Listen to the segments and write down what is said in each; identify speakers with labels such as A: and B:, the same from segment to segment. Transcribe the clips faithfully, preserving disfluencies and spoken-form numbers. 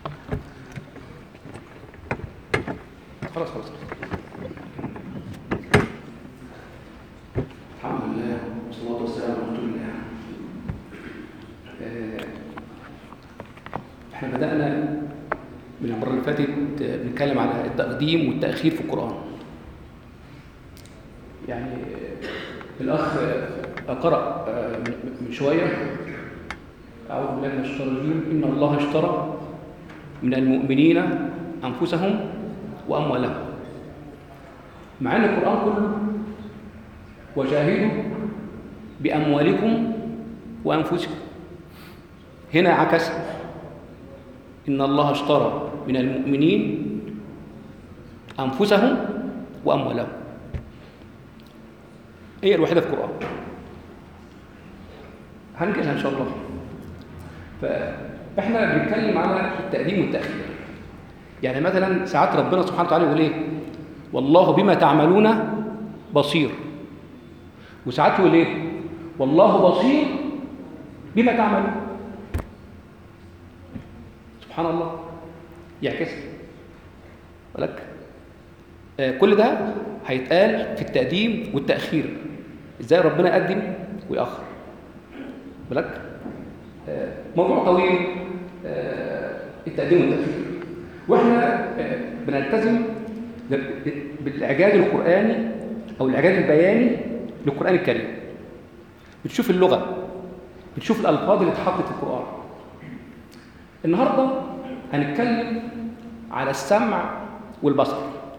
A: خلاص خلاص الحمد لله والصلاة والسلام على رسول الله. احنا بدأنا من المرة اللي فاتت بنتكلم على التقديم والتأخير في القرآن. يعني الأخ قرأ من شوية أعوذ بالله من الشيطان الرجيم إن الله اشترى من المؤمنين أنفسهم وأموالهم، مع أن القرآن كله وجاهدوا بأموالكم وأنفسكم. هنا عكس إن الله اشترى من المؤمنين أنفسهم وأموالهم، هي الوحيدة في القرآن. هنجيلها إن شاء الله. فإحنا بنتكلم على التقديم والتأخير. يعني مثلا ساعات ربنا سبحانه وتعالى يقول إيه؟ والله بما تعملون بصير. وساعات يقول إيه؟ والله بصير بما تعملون. سبحان الله، يعكس ولك آه كل ده هيتقال في التقديم والتأخير. إزاي ربنا يقدم ويأخر. ولك آه موضوع طويل آه التقديم والتأخير، وإحنا آه بنلتزم بالإعجاز القرآني أو الإعجاز البياني للقرآن الكريم. بتشوف اللغة، بتشوف الألفاظ اللي اتحطت في القرآن. النهاردة هنتكلم على السمع والبصر.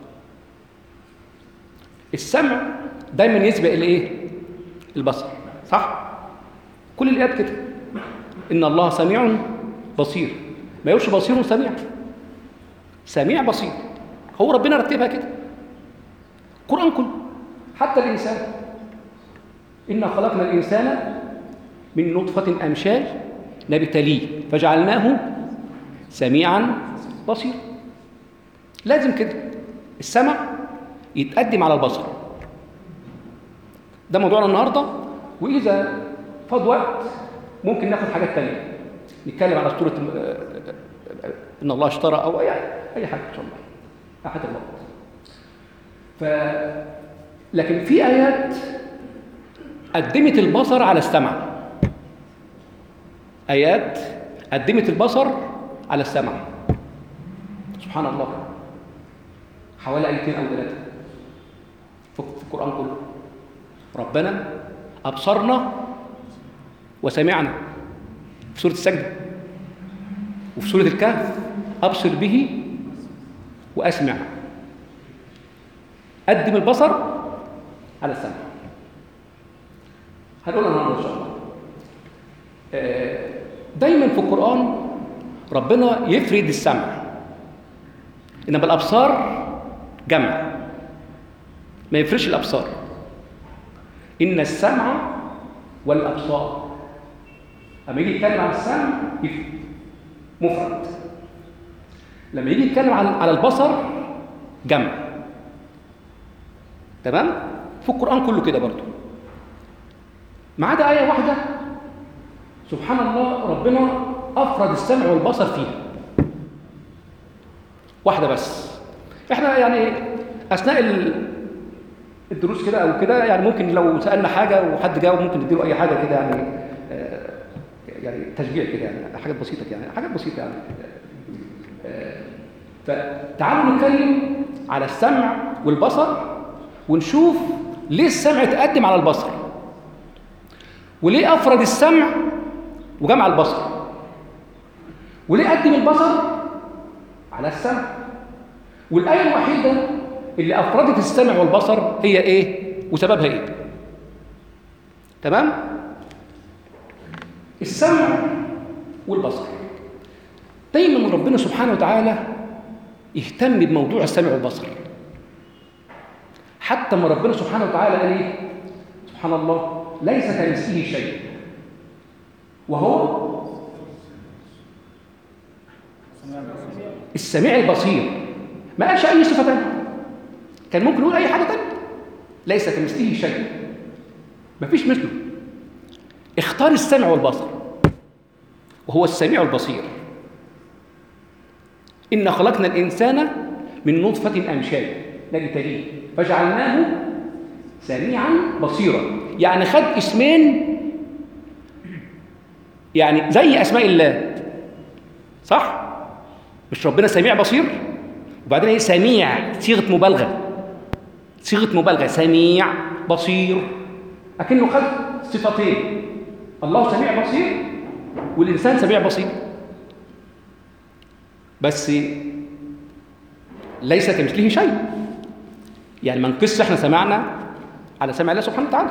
A: السمع دايما يسبق الايه؟ البصر، صح؟ كل الآيات كده. إن الله سميع بصير، ما يقولش بصير سميع، سميع بصير. هو ربنا رتبها كده. القرآن كله حتى الإنسان، إنا خلقنا الإنسان من نطفة أمشاج نبتليه فجعلناه سميعا بصيرا. لازم كده السمع يتقدم على البصر. ده موضوعنا النهارده، وإذا فاض وقت ممكن ناخد حاجات تانية، نتكلم على سورة إن الله اشترى أو أي أي حاجة إن شاء الله أحد الوقت. ف لكن في آيات قدمت البصر على السمع. آيات قدمت البصر على السمع. سبحان الله، حوالي آيتين أو ثلاثة في القرآن كله. ربنا أبصرنا وسمعنا في سورة السجدة، وفي سورة الكهف أبصر به وأسمع. قدم البصر على السمع. هنقول النهارده إن شاء الله. دايما في القرآن ربنا يفرد السمع، إنما الأبصار جمع، ما يفرش الأبصار. إن السمع والأبصار، لما يجي يتكلم عن السمع مفرد، لما يجي يتكلم على البصر جمع. تمام؟ في القرآن كله كده برضو، ما عدا آية واحدة سبحان الله ربنا أفرد السمع والبصر فيها، واحدة بس. احنا يعني أثناء الدروس كده أو كده يعني ممكن لو سألنا حاجة وحد جاوب ممكن نديله أي حاجة كده يعني آه يعني تشجيع كده يعني حاجات بسيطة يعني حاجات بسيطة يعني آه فتعالوا نتكلم على السمع والبصر ونشوف ليه السمع تقدم على البصر، وليه أفرد السمع وجمع البصر، وليه قدم البصر على السمع. والآية الوحيدة اللي أفردت السمع والبصر هي إيه؟ وسببها إيه؟ تمام؟ السمع والبصر. دايما ربنا سبحانه وتعالى يهتم بموضوع السمع والبصر. حتى ما ربنا سبحانه وتعالى قال إيه؟ سبحان الله ليس كمثله شيء وهو السميع البصير. ما قالش أي صفة تانية، كان ممكن يقول أي حاجة تانية. ليس كمثله شيء، مفيش مثله. اختار السمع والبصر وهو السميع البصير. إن خلقنا الإنسان من نطفة أمشاج نبتليه فجعلناه سميعا بصيرا. يعني خد اسمين يعني زي أسماء الله، صح؟ مش ربنا سميع بصير؟ وبعدين ايه سميع، صيغة مبالغة، صيغة مبالغة، سميع بصير، أكنه خد صفتين، الله سميع بصير والإنسان سميع بصير، بس ليس كمثله شيء. يعني ما نقص احنا سمعنا على سمع الله سبحانه وتعالى.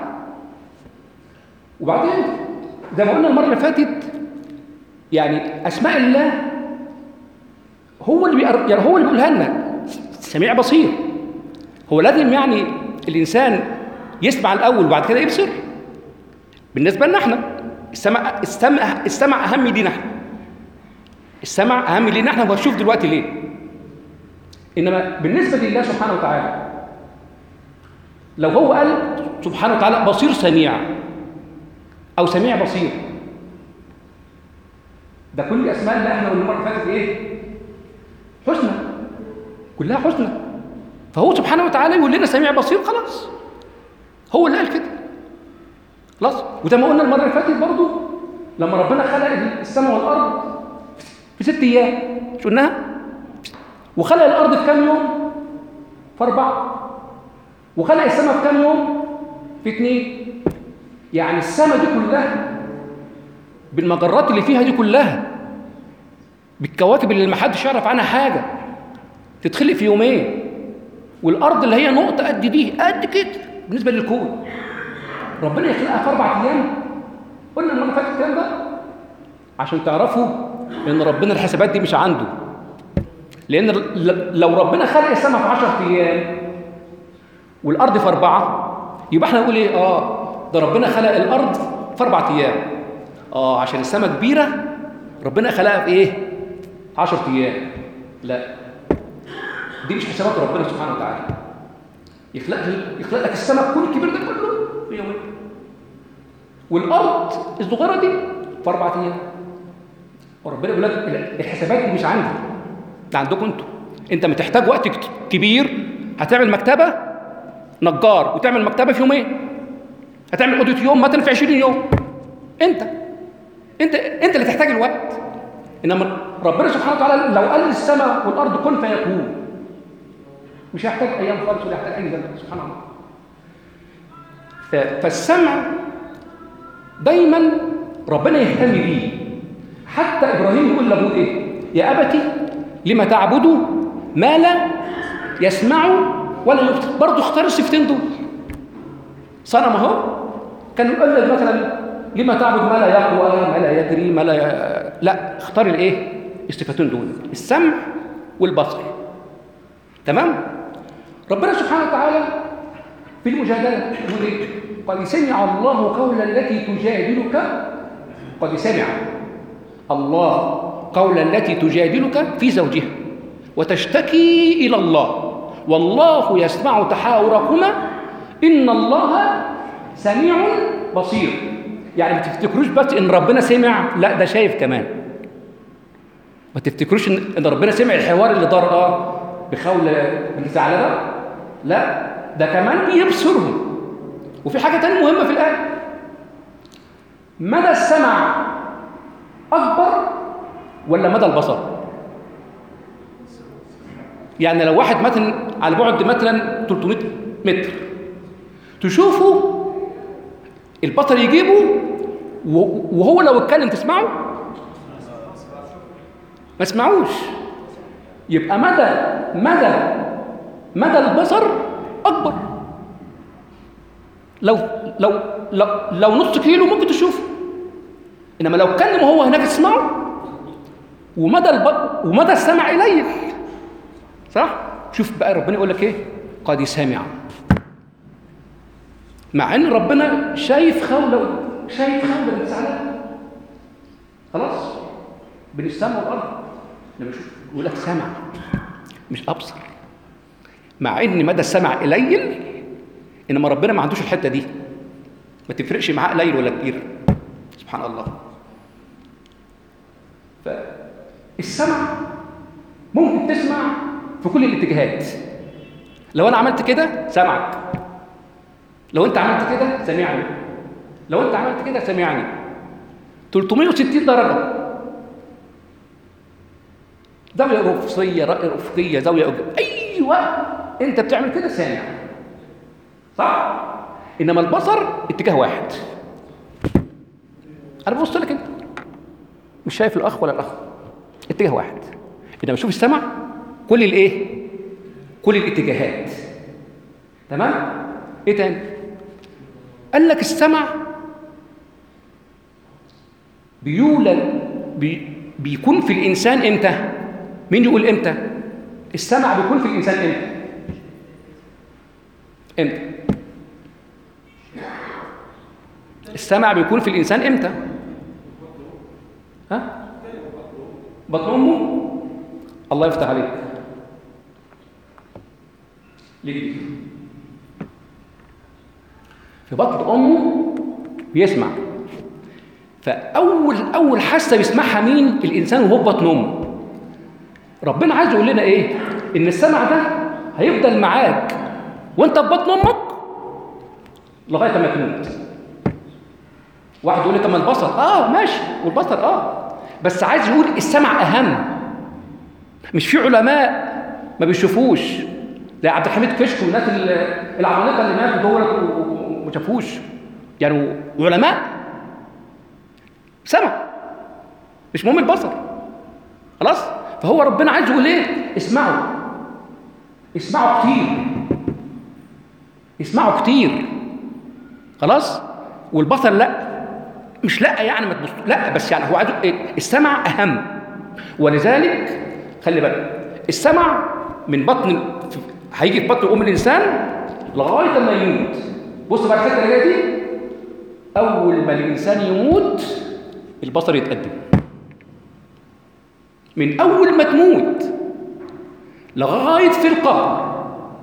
A: وبعدين زي ما قلنا المرة اللي فاتت، يعني أسماء الله هو اللي بيقر... يعني هو اللي بيقولها لنا سميع بصير. هو لازم يعني الإنسان يسمع الأول وبعد كده يبصر؟ بالنسبة لنا احنا السمع السمع السمع أهم لينا احنا، السمع أهم لينا احنا، وهنشوف دلوقتي ليه. إنما بالنسبة لله سبحانه وتعالى لو هو قال سبحانه وتعالى بصير سميع أو سميع بصير، ده كل أسماء الله احنا والمرة اللي فاتت إيه؟ حسنى، كلها حسنى. فهو سبحانه وتعالى يقول لنا سميع بصير، خلاص هو اللي قال كده خلاص. وزي ما قلنا المرة اللي فاتت برضو لما ربنا خلق السماء والأرض في ست أيام، مش قلناها؟ وخلق الأرض في كام يوم؟ في أربعة. وخلق السماء في كام يوم؟ في اثنين. يعني السماء دي كلها بالمجرات اللي فيها دي كلها، بالكواكب اللي ما حدش يعرف عنها حاجة، تتخلق في يومين. والأرض اللي هي نقطة قد دي قد كده بالنسبة للكون، ربنا يخلقها في أربع أيام. قلنا المرة اللي فاتت الكلام ده عشان تعرفوا إن ربنا الحسابات دي مش عنده. لأن لو ربنا خلق السماء في عشرة أيام والأرض في أربعة، يبقى احنا نقول إيه؟ آه ده ربنا خلق الأرض في أربعة أيام. آه عشان السماء كبيرة ربنا خلقها في إيه؟ عشرة أيام. لا، دي مش حسابات ربنا سبحانه وتعالى. يخلق يخلق لك السماء كل الكبير ده كله في يومين، والأرض الصغيرة دي في أربعة أيام. وربنا يقول لك الحسابات دي مش عندي، ده عندكم انتوا. انت بتحتاج وقت كبير، هتعمل مكتبة نجار وتعمل مكتبة في يومين، هتعمل أوضة يوم مثلا في عشرين يوم. انت انت انت اللي تحتاج الوقت. انما ربنا سبحانه وتعالى لو قال السماء والأرض كن فيكون، مش هيحتاج أيام خالص ولا يحتاج أي زمن، سبحان الله. فالسمع دايما ربنا يهتم بيه. حتى إبراهيم يقول لأبوه إيه؟ يا أبتي لما تعبدوا ما لا يسمع ولا يبصر. برضه اختار الصفتين دول. صنم اهو كان يقول لك مثلا لما تعبد ما لا يقوى ما لا يدري ما لا ي... لا، اختار الايه؟ الصفتين دول، السمع والبصر. تمام؟ ربنا سبحانه وتعالى في المجادله يقول ايه؟ قد سمع الله قول التي تجادلك، قد سمع الله قول التي تجادلك في زوجها وتشتكي إلى الله والله يسمع تحاوركما إن الله سميع بصير. يعني ما تفتكروش بس إن ربنا سمع، لا ده شايف كمان. ما تفتكروش إن ربنا سمع الحوار اللي دار اه بخول بن ثعلبة، لا ده كمان بيبصرهم. وفي حاجة تانية مهمة في الآية، مدى السمع أكبر ولا مدى البصر؟ يعني لو واحد مثلا على بعد مثلا ثلاثمائة متر تشوفه البصر يجيبه، وهو لو اتكلم تسمعه؟ ما اسمعوش. يبقى مدى مدى مدى البصر أكبر. لو لو لو, لو نص كيلو ممكن تشوفه، إنما لو اتكلم وهو هناك تسمعه. ومدى الب... ومدى السمع قليل، صح؟ شوف بقى ربنا يقول لك ايه؟ قد سمع. مع ان ربنا شايف خوله، شايف خوله بن ثعلبة خلاص بين السماء والارض، لما يشوف يقول لك سمع مش ابصر. مع ان مدى السمع قليل، انما ربنا ما عندوش الحته دي، ما تفرقش معاه قليل ولا كبير، سبحان الله. فالسمع ممكن تسمع في كل الاتجاهات. لو انا عملت كده سمعك، لو انت عملت كده سمعني، لو انت عملت كده سمعني. ثلاثمائة وستين درجه، زاويه رفصيه، رأي افقيه، زاويه أوجب. ايوه انت بتعمل كده سامع، صح؟ انما البصر اتجاه واحد. انا ببص لك انت مش شايف الاخ ولا الاخ، اتجاه واحد. انما شوف السمع كل الايه؟ كل الاتجاهات. تمام؟ ايه تاني؟ قال لك السمع بيولد بي بيكون في الانسان امتى؟ مين يقول امتى؟ السمع بيكون في الانسان امتى؟ امتى؟ السمع بيكون في الانسان امتى؟ ها؟ بطن امه؟ الله يفتح عليك. ليه؟ في بطن امه بيسمع. فاول اول حاسه بيسمعها مين؟ الانسان وهو في بطن امه. ربنا عايز يقول لنا ايه؟ ان السمع ده هيفضل معاك وانت في بطن امك لغايه ما تموت. واحد يقول لي طب ما البصر اه ماشي، والبصر اه بس عايز يقول السمع اهم. مش في علماء ما بيشوفوش زي عبد الحميد كشك والناس العمالقه اللي ماتوا دول وما شافوش، يعني علماء سمع، مش مهم البصر. خلاص؟ فهو ربنا عايز يقول ايه؟ اسمعوا، اسمعوا كتير، اسمعوا كتير. خلاص؟ والبصر لا، مش لا يعني ما تبص، لا بس يعني هو عايز ايه؟ السمع اهم. ولذلك خلي بالك السمع من بطن هيجي في بطن ام الانسان لغايه ما يموت. بص بقى الحته اللي جايه دي، اول ما الانسان يموت البصر يتقدم. من اول ما تموت لغايه في القبر،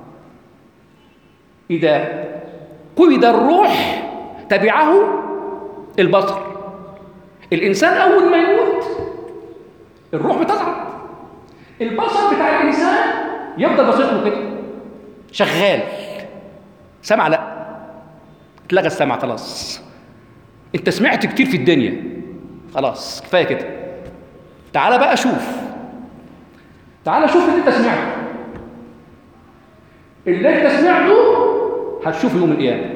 A: اذا قبض الروح تبعه البصر. الانسان اول ما يموت الروح بتصعد، البصر بتاع الانسان يفضل باصص له كده شغال. سمع لا، اتلغى السمع خلاص. انت سمعت كتير في الدنيا، خلاص كفايه كده. تعال بقى شوف، تعال شوف اللي انت سمعته. اللي انت سمعته هتشوفه يوم القيامه.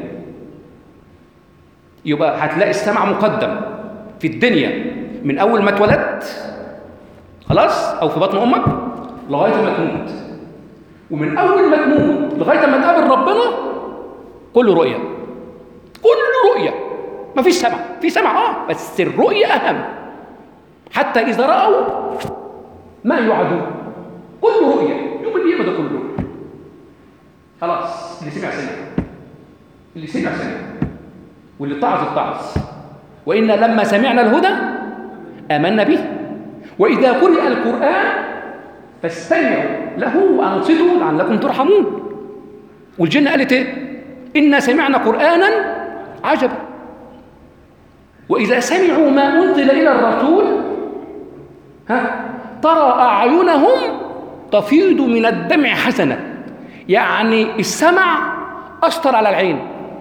A: يبقى هتلاقي السمع مقدم في الدنيا من اول ما اتولدت خلاص او في بطن امك لغايه ما تموت، ومن اول ما تموت لغايه ما تقابل ربنا كله رؤيه، كله رؤيه. مفيش سمع، في سمع اه بس الرؤيه اهم. حتى اذا راوا ما يوعدون كله رؤيه. يوم القيامه ده كله خلاص. اللي سمع سمع، اللي سمع سمع، واللي اتعظ اتعظ. وإنا لما سمعنا الهدى آمنا به وإذا قرئ القرآن فاستمعوا له وأنصتوا لعلكم ترحمون. والجنة قالت إيه؟ إنا سمعنا قرآنا عجبا. وإذا سمعوا ما أنزل إلى الرسول ها ترى أعينهم تفيض من الدمع حسنة. يعني السمع أثر على العين،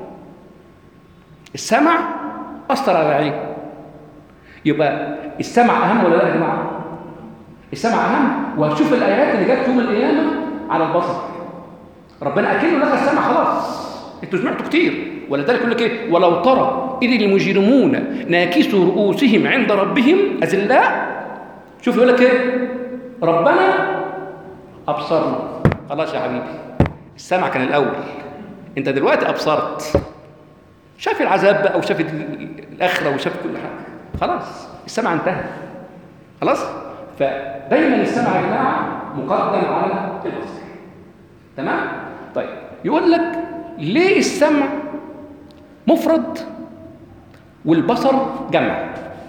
A: السمع أثر على العين. يبقى السمع أهم ولا لا يا جماعة؟ السمع أهم. وهتشوف الآيات اللي جت يوم القيامة على البصر. ربنا أكله لك السمع خلاص، أنتوا سمعتوا كتير. ولذلك يقول لك إيه؟ ولو ترى إذ المجرمون ناكسوا رؤوسهم عند ربهم أذلاء. شوف يقول لك إيه؟ ربنا أبصرنا. خلاص يا حبيبي، السمع كان الأول، أنت دلوقتي أبصرت، شاف العذاب بقى وشاف الآخرة وشاف كل حاجة. خلاص السمع انتهى. خلاص. فدايما السمع يا جماعة مقدم على البصر. تمام؟ طيب يقول لك ليه السمع مفرد والبصر جمع؟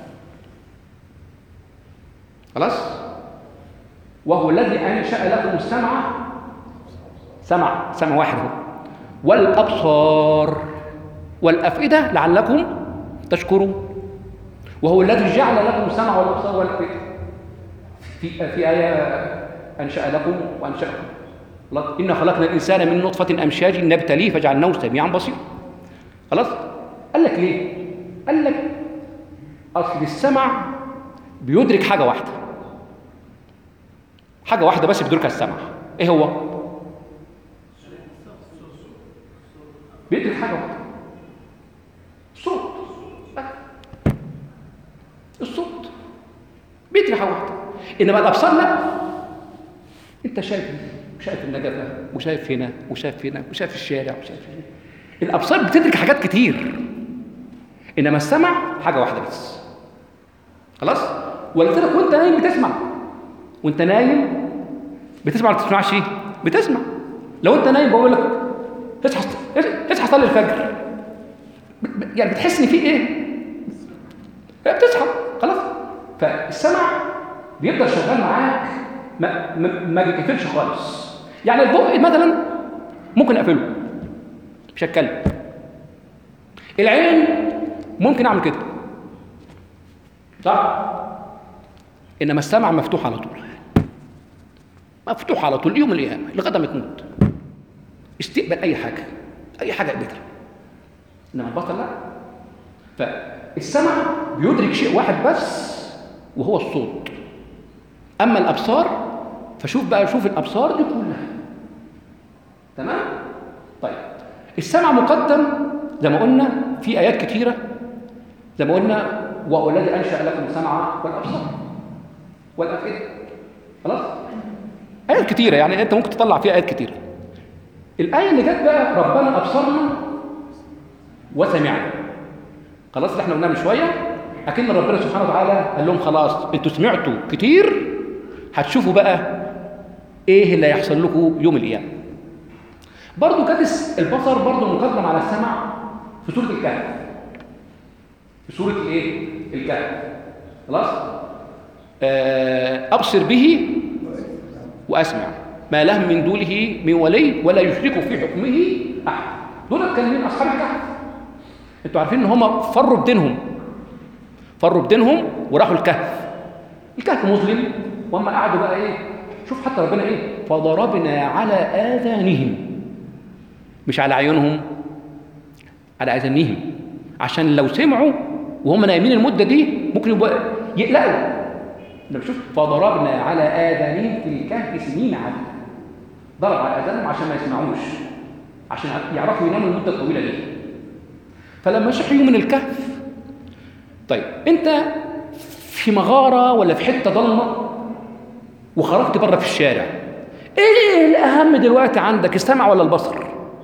A: خلاص؟ وهو الذي أنشأ لكم السمع، سمع سمع واحد هو، والأبصار والأفئدة لعلكم تشكرون. وهو الذي جعل لكم السمع والأبصار والأفئدة. في في آية أنشأ لكم وأنشأكم. إنا خلقنا الإنسان من نطفة أمشاج نبتليه فجعلناه سميعا بصيرا. خلاص؟ قال لك ليه؟ قال لك أصل السمع بيدرك حاجة واحدة، حاجة واحدة بس بيدركها السمع. إيه هو؟ بيدرك حاجة واحدة، الصوت. الصوت بيدرك حاجة واحدة. إنما الأبصار لا. أنت شايف شايف النجفة وشايف هنا وشايف هنا وشايف الشارع وشايف هنا. الأبصار بتدرك حاجات كتير، إنما السمع حاجة واحدة بس. خلاص؟ وقلت لك وأنت نايم بتسمع، وأنت نايم بتسمع ولا بتسمعش؟ بتسمع. لو أنت نايم بقول لك اصحى اصحى صلي الفجر، يعني بتحس إن في إيه؟ بتصحى. خلاص؟ فالسمع بيفضل شغال معاك، ما ما, ما بيقفلش خالص. يعني البق مثلا ممكن اقفله مش هتكلم. العين ممكن اعمل كده، صح؟ انما السمع مفتوح على طول، مفتوح على طول يوم القيامه لغايه ما تموت. استقبل اي حاجه، اي حاجه اقبلها. انما البصر لا. فالسمع بيدرك شيء واحد بس وهو الصوت. اما الابصار فشوف بقى، شوف الابصار دي كلها. تمام؟ طيب السمع مقدم زي ما قلنا في ايات كثيره، زي ما قلنا والذي انشا لكم السمع والابصار والافئده. خلاص؟ ايات كثيره، يعني انت ممكن تطلع فيها ايات كثيره. الايه اللي جت بقى ربنا ابصرنا وسمعنا. خلاص اللي احنا قلناه من شويه، اكن ربنا سبحانه وتعالى قال لهم خلاص انتوا سمعتوا كتير، هتشوفوا بقى ايه اللي هيحصل لكم يوم القيامه. برضه كانت البصر برضه مقدم على السمع في سوره الكهف. في سوره الايه؟ الكهف. خلاص؟ ابصر به واسمع ما لهم من دونه من ولي ولا يشرك في حكمه احد. دول كانوا من اصحاب الكهف. انتوا عارفين ان هم فروا بدينهم، فروا بدينهم وراحوا الكهف. الكهف مظلم، وهم قعدوا بقى ايه؟ شوف حتى ربنا ايه؟ فضربنا على آذانهم، مش على عيونهم، على آذانهم، عشان لو سمعوا وهم نايمين المدة دي ممكن يبقى يقلقوا. لما شوف فضربنا على آذانهم في الكهف سنين عددا. ضرب على آذانهم عشان ما يسمعوش، عشان يعرفوا يناموا المدة الطويلة دي. فلما صحيوا من الكهف، طيب انت في مغارة ولا في حتة ضلمة وخرجت بره في الشارع، ايه الاهم دلوقتي عندك، السمع ولا البصر؟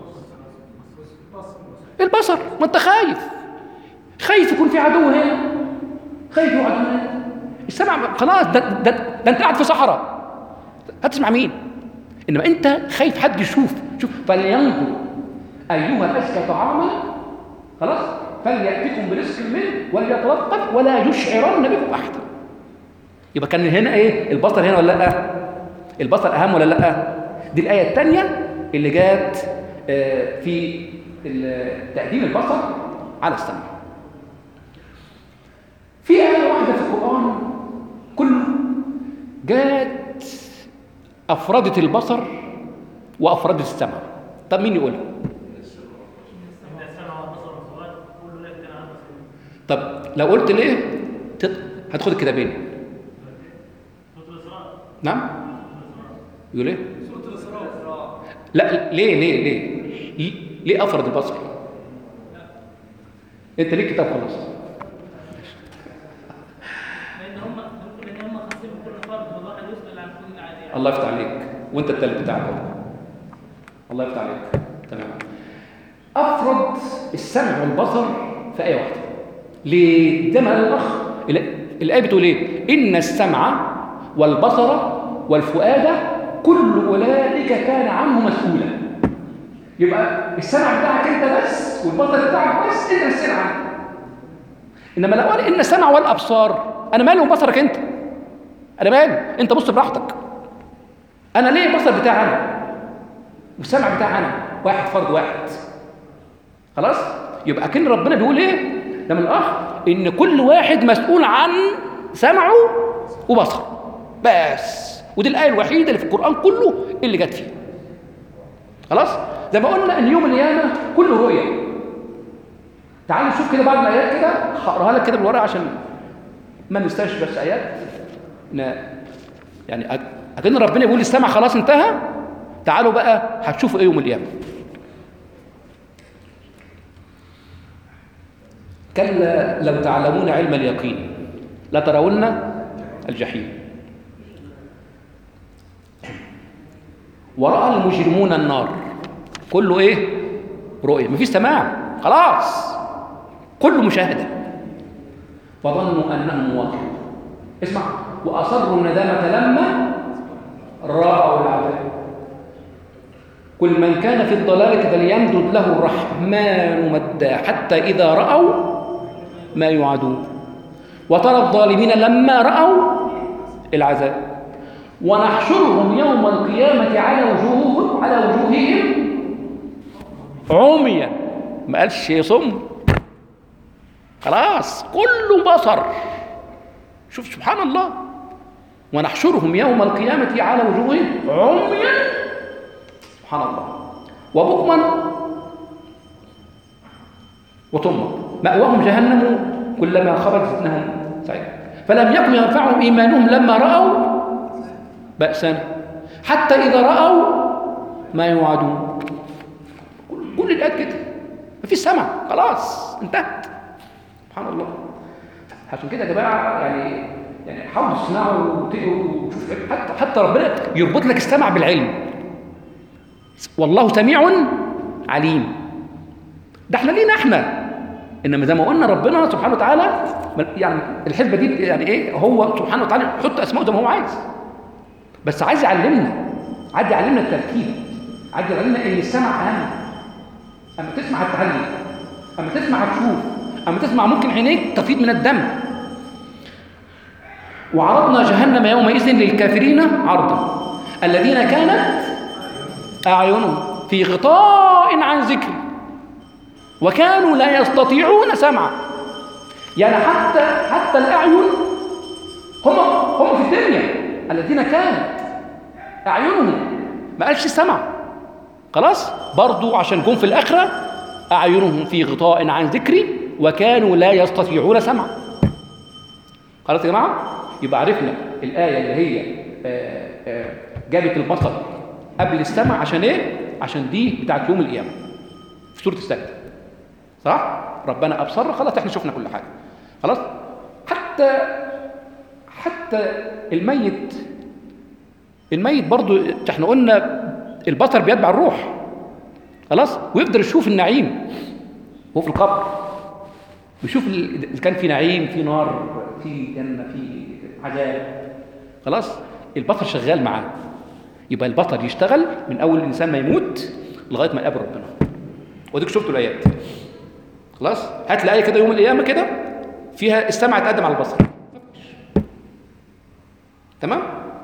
A: البصر. ما انت خايف، خايف يكون في عدو هنا، خايف يكون عدو هنا. السمع خلاص، ده, ده, ده انت قاعد في صحراء، هتسمع مين؟ انما انت خايف حد يشوف. شوف فلينظر ايها الازكى طعاما، خلاص، فليأتكم برزق منه وليتلطف ولا يشعرن بكم احدا. يبقى كان هنا ايه؟ البصر هنا ولا لا؟ البصر اهم ولا لا؟ دي الايه الثانيه اللي جات في تقديم البصر على السمع. في ايه واحده في القران كله جات افردت البصر وافردت السمع. طب مين يقولها؟ طب لو قلت ليه هتاخد الكتابين. نعم؟ يقول ايه؟ سورة الإسراء. لا ليه ليه ليه؟ ليه أفرد البصر؟ أنت ليه كتاب خلاص؟
B: لأن هم ممكن إن هم خاصين بكل فرد والواحد يسأل عن كل عادي.
A: الله يفتح عليك، وأنت التالت بتاعك اهو. الله يفتح عليك. تمام. أفرد السمع والبصر في آية واحدة. ليه؟ زي ما قال الأخ، الآية بتقول إيه؟ إن السمع والبصر والفؤاد كل أولئك كان عنه مسؤولا. يبقى السمع بتاعك أنت بس والبصر بتاعك بس أنت مسؤول عنه. إنما لو قال إن السمع والأبصار، أنا مالي وبصرك أنت؟ أنا مالي؟ أنت بص براحتك. أنا ليه البصر بتاعي أنا والسمع بتاعي أنا؟ واحد فرد واحد. خلاص؟ يبقى كأن ربنا بيقول إيه؟ ده من الآخر إن كل واحد مسؤول عن سمعه وبصره بس. ودي الآية الوحيدة اللي في القرآن كله اللي جت فيه. خلاص؟ زي ما قلنا إن يوم القيامة كله رؤية. تعالوا نشوف كده بعض الآيات كده، هقراها لك كده بالورقة عشان ما ننساش بس آيات. يعني أكن ربنا بيقول السمع خلاص انتهى، تعالوا بقى هتشوفوا إيه يوم القيامة. كلا لو تعلمون علم اليقين لترون الجحيم ورأى المجرمون النار. كله ايه؟ رؤية، مفيش سماع، خلاص كله مشاهدة. فظنوا أنهم واقعون. اسمع، وأصروا الندامة لما رأوا العذاب. كل من كان في الضلالة فليمدد له الرحمن مدا حتى إذا رأوا ما يوعدون. وترى الظالمين لما رأوا العذاب ونحشرهم يوم القيامة على وجوههم على وجوههم عميا. ما قالش صم، خلاص كله بصر. شوف سبحان الله، ونحشرهم يوم القيامة على وجوههم عميا سبحان الله وبكما وطما مأواهم جهنم كلما خرج زدناهم سعيرا فلم يكن ينفعهم إيمانهم لما رأوا بأسنا حتى إذا رأوا ما يوعدون. كل الآيات كده، مفيش سمع، خلاص انتهت. سبحان الله. عشان كده يا جماعة يعني يعني حاولوا تسمعوا وتقروا وتشوفوا، حتى حتى ربنا يربط لك السمع بالعلم. والله سميع عليم. ده احنا لينا احنا، انما زي ما قلنا ربنا سبحانه وتعالى يعني الحسبه دي يعني ايه، هو سبحانه وتعالى يحط اسماءه زي ما هو عايز، بس عايز يعلمنا، عايز يعلمنا الترتيب، عايز يعلمنا ان السمع اهم. اما تسمع هتتعلم، اما تسمع هتشوف، اما تسمع ممكن عينيك تفيض من الدم. وعرضنا جهنم يومئذ للكافرين عرضا الذين كانت اعينهم في غطاء عن ذكري وكانوا لا يستطيعون سمعا. يعني حتى حتى الاعين هم هم في الدنيا الذين كانت اعينهم، ما قالش سمع، خلاص برضو عشان جم في الاخره اعينهم في غطاء عن ذكري وكانوا لا يستطيعون سمعا. خلاص يا جماعه، يبقى عرفنا الايه اللي هي آآ آآ جابت البصر قبل السمع عشان ايه؟ عشان دي بتاعت يوم القيامه في سوره السجده، صح؟ ربنا ابصر، خلاص احنا شفنا كل حاجه، خلاص. حتى حتى الميت الميت برضو احنا قلنا البصر بيتبع الروح، خلاص، ويقدر يشوف النعيم وهو في القبر، بيشوف اذا كان في نعيم، في نار، في جنه، في عذاب، خلاص البصر شغال معاه. يبقى البصر يشتغل من اول الانسان ما يموت لغايه ما يقابل ربنا. وديك شفتوا الايات، خلاص. هات الايه كده يوم القيامه كده فيها السمع اتقدم على البصر، تمام.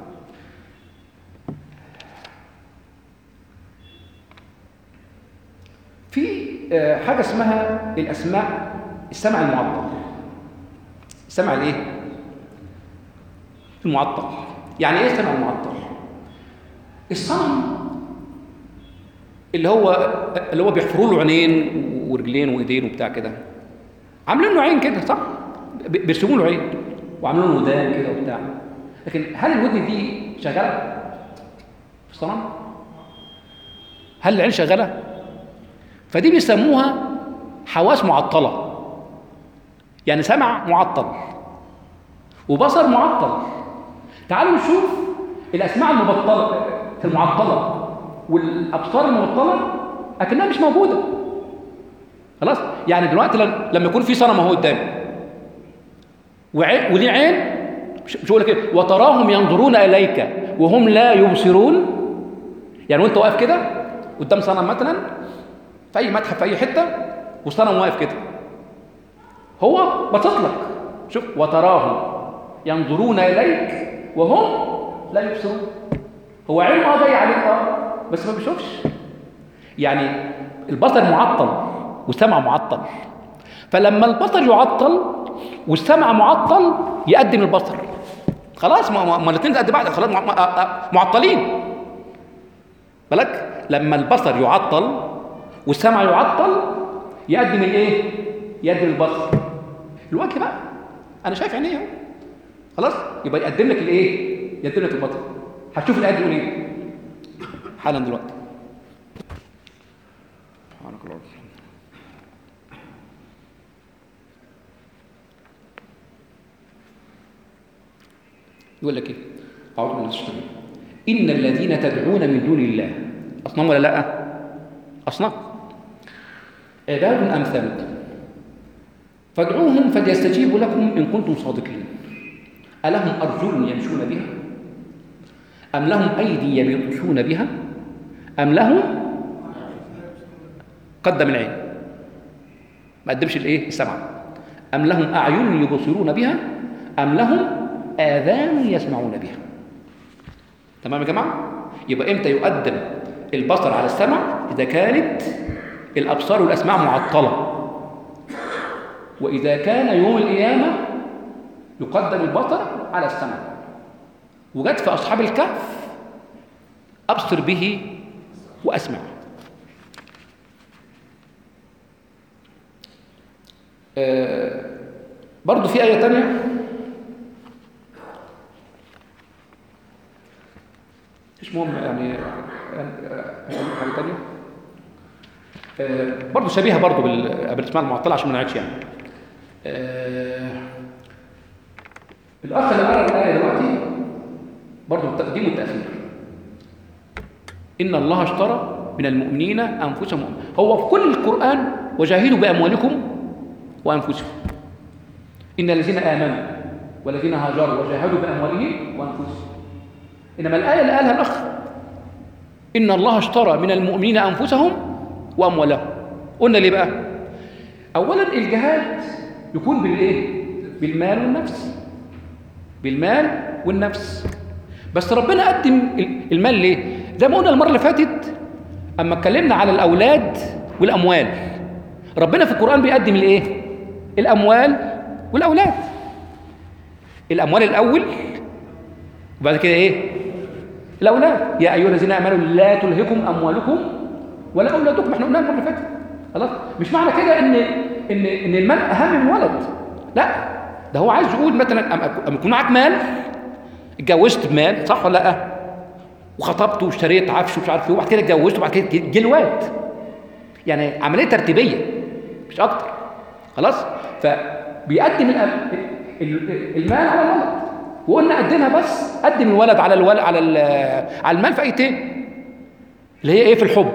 A: في حاجه اسمها الاسماء، السمع المعطل. السمع الايه المعطل؟ يعني ايه السمع المعطل؟ الصنم اللي هو اللي هو بيحفروا له عينين ورجلين وايدين وبتاع كده، عاملين له عين كده، صح؟ بيرسموا له عين وعاملين له ودان كده وبتاع. لكن هل الودن دي شغاله في الصنم؟ هل العين شغاله؟ فدي بيسموها حواس معطله، يعني سمع معطل وبصر معطل. تعالوا نشوف الاسماع المبطله المعطله والابصار المبطله اكنها مش موجوده، خلاص. يعني دلوقتي لما يكون في صنم اهو قدامي وليه عين، مش بقول لك ايه وتراهم ينظرون اليك وهم لا يبصرون، يعني وانت واقف كده قدام صنم مثلا في اي متحف في اي حته وصنم واقف كده، هو باصص لك، شوف وتراهم ينظرون اليك وهم لا يبصرون، هو عينه اه جاي عليك اه بس ما بيشوفش. يعني البصر معطل والسمع معطل، فلما البصر يعطل والسمع معطل يقدم البصر، خلاص ما الاثنين قد بعض، خلاص معطلين. بالك لما البصر يعطل والسمع يعطل يقدم الايه؟ يقدم البصر. الوجه بقى انا شايف عينيه اهو، خلاص يبقى يقدم لك الايه؟ يقدم لك البصر. هتشوف الايه تقول ايه حالا دلوقتي. سبحانك اللهم يقول لك ايه؟ اعوذ بالله من الشيطان. ان الذين تدعون من دون الله اصنام ولا لا؟ اصنام. عباد امثالكم فادعوهم فليستجيبوا لكم ان كنتم صادقين. الهم ارجل يمشون بها ام لهم ايدي يبطشون بها ام لهم قدم العين ما قدمش الايه؟ السمع. ام لهم اعين يبصرون بها ام لهم آذان يسمعون بها. تمام يا جماعة؟ يبقى إمتى يقدم البصر على السمع؟ إذا كانت الأبصار والأسماع معطلة. وإذا كان يوم القيامة يقدم البصر على السمع. وجد في أصحاب الكهف أبصر به وأسمع. آه برضو في آية تانية مش مهم يعني حاجه ثانيه آه برضه شبيهه برضه بالاسماء المعطله عشان ما نعيدش يعني. آه الاخ اللي قرأ الايه دلوقتي برضه التقديم والتاخير. ان الله اشترى من المؤمنين انفسهم. هو في كل القران وجاهدوا باموالكم وانفسهم. ان الذين امنوا والذين هاجروا وجاهدوا باموالهم وانفسهم. إنما الآية اللي قالها الأخ إن الله اشترى من المؤمنين أنفسهم وأموالهم. قلنا ليه بقى؟ أولا الجهاد يكون بالإيه؟ بالمال والنفس. بالمال والنفس. بس ربنا قدم المال ليه؟ زي ما قلنا المرة اللي فاتت أما اتكلمنا على الأولاد والأموال. ربنا في القرآن بيقدم الإيه؟ الأموال والأولاد. الأموال الأول وبعد كده إيه؟ الأولاد. يا أيها الذين آمنوا لا تلهكم أموالكم ولا أولادكم. احنا قلنا المرة اللي فاتت. خلاص؟ مش معنى كده إن إن إن المال أهم من الولد. لا، ده هو عايز يقول مثلا أما يكون معاك مال، اتجوزت بمال، صح ولا لا؟ وخطبت واشتريت عفش ومش عارف ايه، وبعد كده اتجوزت وبعد كده جه الواد. يعني عملية ترتيبية مش أكتر. خلاص؟ فبيقدم المال على الولد. وقلنا قدمها بس قدم الولد على الولد على على المال في ايتين اللي هي ايه؟ في الحب.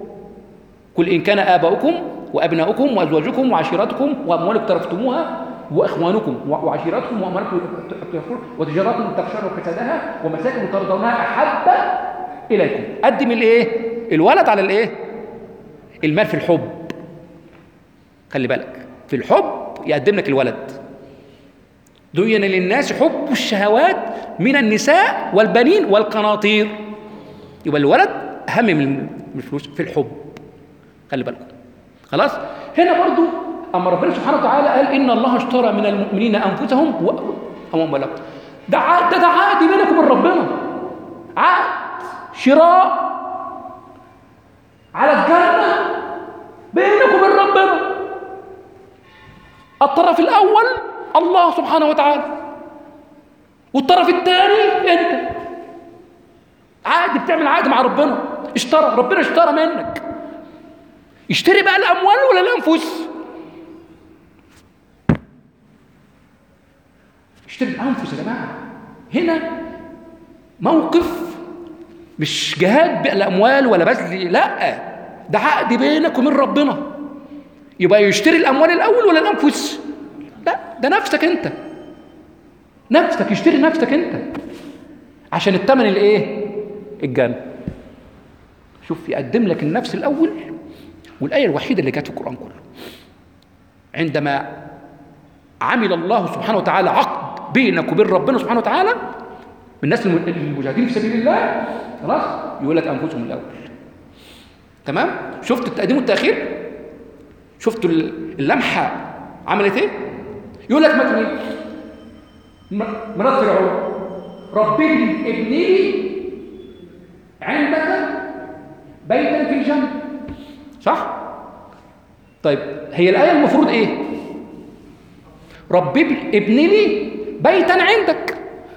A: قل ان كان اباؤكم وابناؤكم وازواجكم وعشيرتكم واموال اقترفتموها واخوانكم وعشيرتكم واموالكم وتجارات تخشون كسادها ومساكن ترضونها احب اليكم. قدم الايه؟ الولد على الايه؟ المال في الحب. خلي بالك في الحب يقدم لك الولد. زين للناس حب الشهوات من النساء والبنين والقناطير. يبقى الولد اهم من الفلوس في الحب. خلي بالكم. خلاص؟ هنا برضو اما ربنا سبحانه وتعالى قال ان الله اشترى من المؤمنين انفسهم واموالهم. ده عقد، ده عقد بينكم وبين ربنا. عقد شراء على الجنه بينكم وبين ربنا. الطرف الاول الله سبحانه وتعالى، والطرف الثاني انت. عقد، بتعمل عقد مع ربنا. اشترى، ربنا اشترى منك. اشتري بقى الاموال ولا الانفس؟ اشتري الانفس يا جماعه. هنا موقف مش جهاد بالاموال ولا بذل، لا، ده عقد بينك وبين ربنا. يبقى يشتري الاموال الاول ولا الانفس؟ لا، ده نفسك انت. نفسك، يشتري نفسك انت عشان الثمن الايه؟ الجنه. شوف، يقدم لك النفس الاول. والايه الوحيده اللي جت في القران كله عندما عمل الله سبحانه وتعالى عقد بينك وبين ربنا سبحانه وتعالى من الناس المجاهدين في سبيل الله، خلاص يقول لك انفسهم الاول. تمام؟ شفت التقديم والتاخير؟ شفت اللمحه عملت ايه؟ يقول لك مثلا ايه؟ مرات فرعون رب ابن لي عندك بيتا في الجنة، صح؟ طيب هي الآية المفروض إيه؟ رب ابن لي بيتا عندك،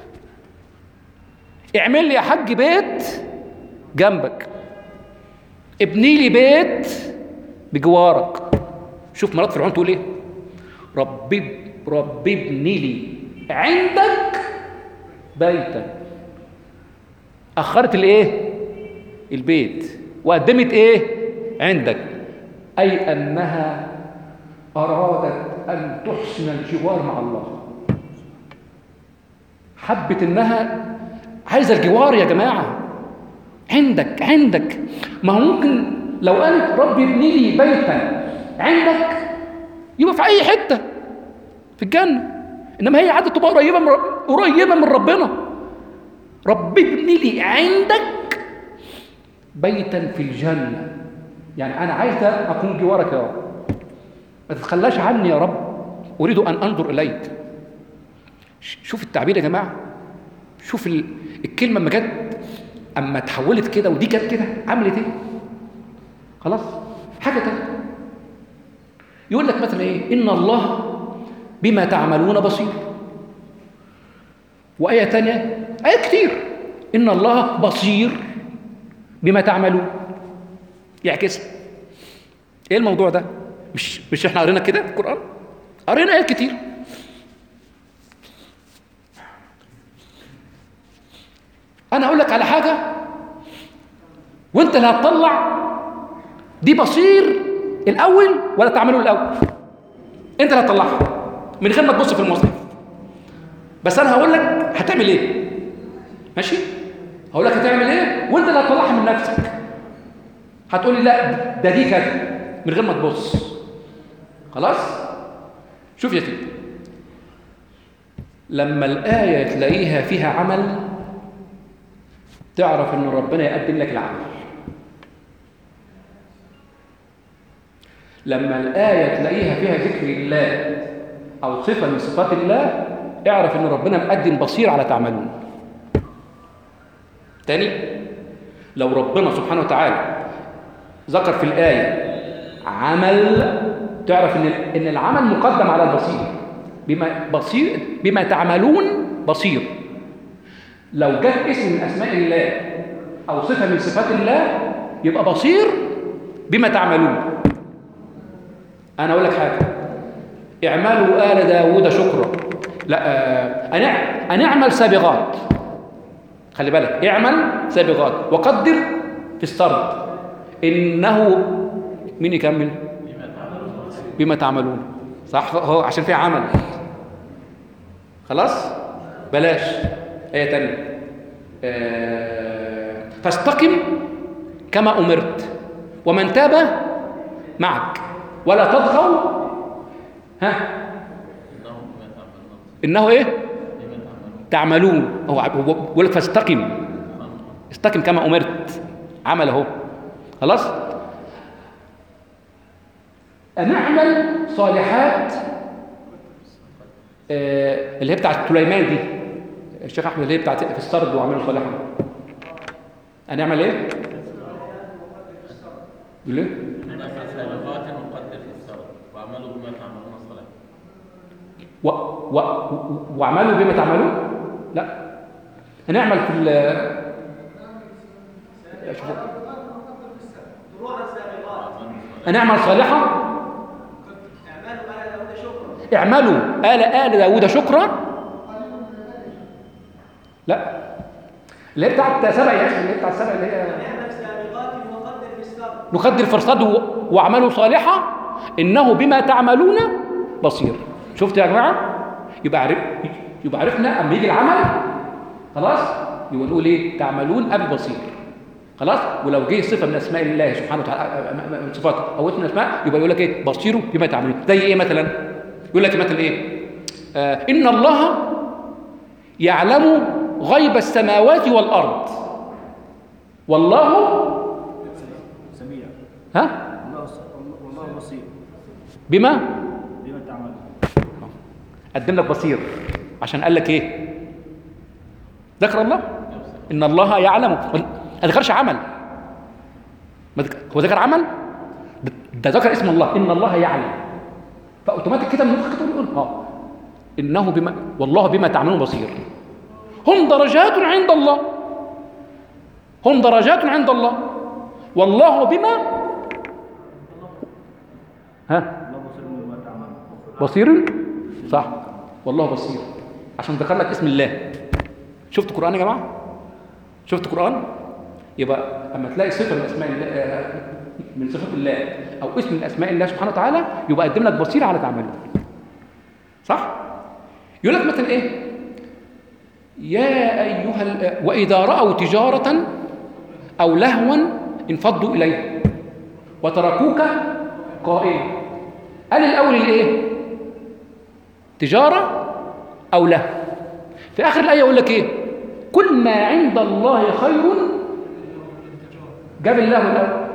A: اعمل لي يا حاج بيت جنبك، ابني لي بيت بجوارك. شوف مرات فرعون تقول ايه؟ رب رب ابني لي عندك بيتا. اخرت الايه؟ البيت، وقدمت ايه؟ عندك، اي انها ارادت ان تحسن الجوار مع الله. حبت انها عايزه الجوار يا جماعه، عندك عندك. ما هو ممكن لو قالت رب ابني لي بيتا عندك يبقى في اي حته في الجنه، انما هي عاده تبقى قريبه من قريبه من ربنا. رب ابني لي عندك بيتا في الجنه، يعني انا عايزه اكون جوارك يا رب، ما تتخلاش عني يا رب، اريد ان انظر اليك. شوف التعبير يا جماعه، شوف الكلمه اما جت، اما اتحولت كده ودي كانت كده، عملت ايه؟ خلاص حاجه تانية. يقول لك مثلا ايه؟ ان الله بما تعملون بصير. وايه تانية، ايات كتير، ان الله بصير بما تعملون، يعكس ايه الموضوع ده؟ مش مش احنا قرينا كده في القران؟ قرينا ايات كتير. انا اقول لك على حاجه وانت اللي هتطلع دي بصير الاول ولا تعمله الاول. انت اللي هتطلعها من غير ما تبص في المصحف، بس انا هقول لك هتعمل ايه، ماشي؟ هقول لك هتعمل ايه وانت اللي هتطلعها من نفسك. هتقولي لا ده دي كذا من غير ما تبص. خلاص؟ شوف يا سيدي، لما الايه تلاقيها فيها عمل تعرف ان ربنا يقدم لك العمل. لما الآية تلاقيها فيها ذكر الله أو صفة من صفات الله اعرف ان ربنا مقدم بصير على تعملون. تاني، لو ربنا سبحانه وتعالى ذكر في الآية عمل تعرف ان ان العمل مقدم على البصير. بما بصير بما تعملون بصير. لو جاء اسم من اسماء الله او صفه من صفات الله يبقى بصير بما تعملون. انا اقول لك حاجه، اعملوا آل داوود شكرا. لا آه، ان اعمل سابغات، خلي بالك، اعمل سابغات وقدر في السرد انه مين يكمل؟ بما تعملون. صح، هو عشان فيها عمل. خلاص بلاش آية تانية. آه فاستقم كما أمرت ومن تاب معك ولا تطغوا. ها إنه إيه؟ تعملون. هو بيقول لك فاستقم، استقم كما أمرت، عمل أهو. خلاص؟ نعمل صالحات آه اللي هي بتاعت سليمان دي، الشيخ احمد، اللي هي بتاعت في السرد وعملوا صالحا. هنعمل ايه؟ يقول ايه؟
C: سابغات وقدر في السرد واعملوا بما تعملون صالحا.
A: و... و... واعملوا بما تعملون؟ لا، هنعمل في ال هنعمل صالحا. اعملوا آل آل داوود شكرا. لا، اللي هي بتاعت سبع يا اخي، اللي هي بتاعت سبع اللي هي نقدر في الصد واعملوا صالحا انه بما تعملون بصير. شفت يا جماعه؟ يبقى عرف يبقى عرفنا اما يجي العمل خلاص يبقى نقول ايه؟ تعملون قبل بصير. خلاص. ولو جه صفه من اسماء الله سبحانه وتعالى من صفات او اسم من اسماء يبقى يقول لك ايه؟ بصير بما تعملون. زي ايه مثلا؟ يقول لك مثلا ايه؟ آه ان الله يعلم غيب السماوات والارض والله
D: سميع.
A: ها؟
D: والله بصير
A: بما
D: بما تعمل.
A: قدم لك بصير عشان قال لك ايه؟ ذكر الله، ان الله يعلم، ما ذكرش عمل، ما ذكر. هو ذكر عمل، ده ذكر اسم الله، ان الله يعلم، فاوتوماتيك كده من مخك يقول اه انه بما والله بما تعملون بصير. هم درجات عند الله، هم درجات عند الله، والله بما ها
D: الله بصير بما تعملون.
A: بصير، صح، والله بصير، عشان ذكر لك اسم الله. شفت قرآن يا جماعة؟ شفت قرآن؟ يبقى اما تلاقي صفة من اسماء الله، من صفات الله او اسم من اسماء الله سبحانه وتعالى، يبقى قدم لك بصيرة على تعمله. صح؟ يقول لك مثلا ايه؟ يا ايها ال... واذا رأوا تجارة او لهوا انفضوا اليه وتركوك قائما. قال الاول الايه؟ تجارة او لهو. في اخر الايه يقول لك ايه؟ كل ما عند الله خير. جاب الله الاول،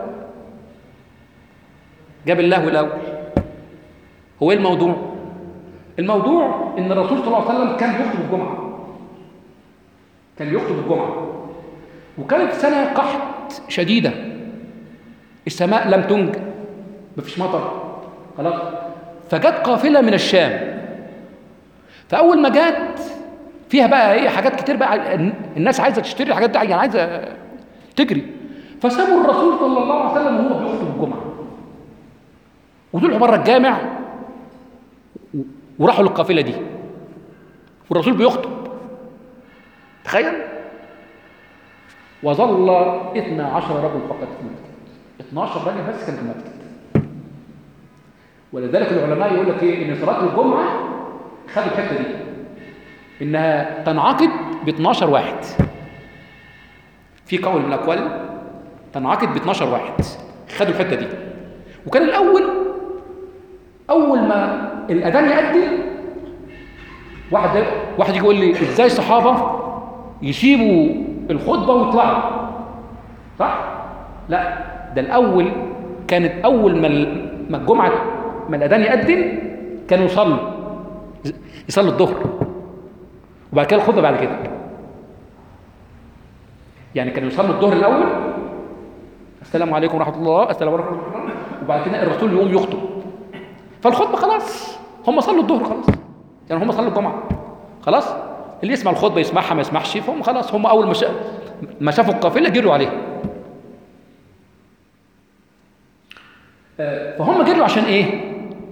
A: جاب الله الاول. هو ايه الموضوع؟ الموضوع ان الرسول صلى الله عليه وسلم كان يخطب الجمعه، كان يخطب الجمعه، وكانت سنه قحط شديده، السماء لم تنج، مفيش مطر خلاص. فجت قافله من الشام، فاول ما جت فيها بقى ايه حاجات كتير بقى، الناس عايزه تشتري الحاجات دي، يعني عايزه تجري، فسابوا الرسول صلى الله عليه وسلم وهو بيخطب الجمعه، وطلعوا بره الجامع وراحوا للقافله دي والرسول بيخطب. تخيل، وظل اثنا عشر رجل فقط في المسجد، اثناشر راجل بس كان في المسجد. ولذلك العلماء يقول لك ايه؟ ان صلاه الجمعه خدوا الحته دي انها تنعقد ب اثناشر واحد، في قول من الاقوال تنعقد ب اثناشر واحد، خدوا الحته دي. وكان الاول اول ما الاذان يؤذن واحد واحد يقول لي ازاي الصحابه يسيبوا الخطبه ويطلعوا؟ صح؟ لا، ده الاول كانت اول ما ما الجمعه ما الاذان يؤذن كانوا يصلوا يصلوا الظهر، وبعد كده الخطبه بعد كده. يعني كانوا يصلوا الظهر الاول، السلام عليكم ورحمه الله، السلام عليكم ورحمه الله، وبعد كده الرسول يقوم يخطب، فالخطبه خلاص هم صلوا الظهر خلاص، يعني هم صلوا الجمعه خلاص، اللي يسمع الخطبه يسمعها ما يسمعش، فهم خلاص هم اول ما شا... ما شافوا القافله جروا عليها. فهم جروا عشان ايه؟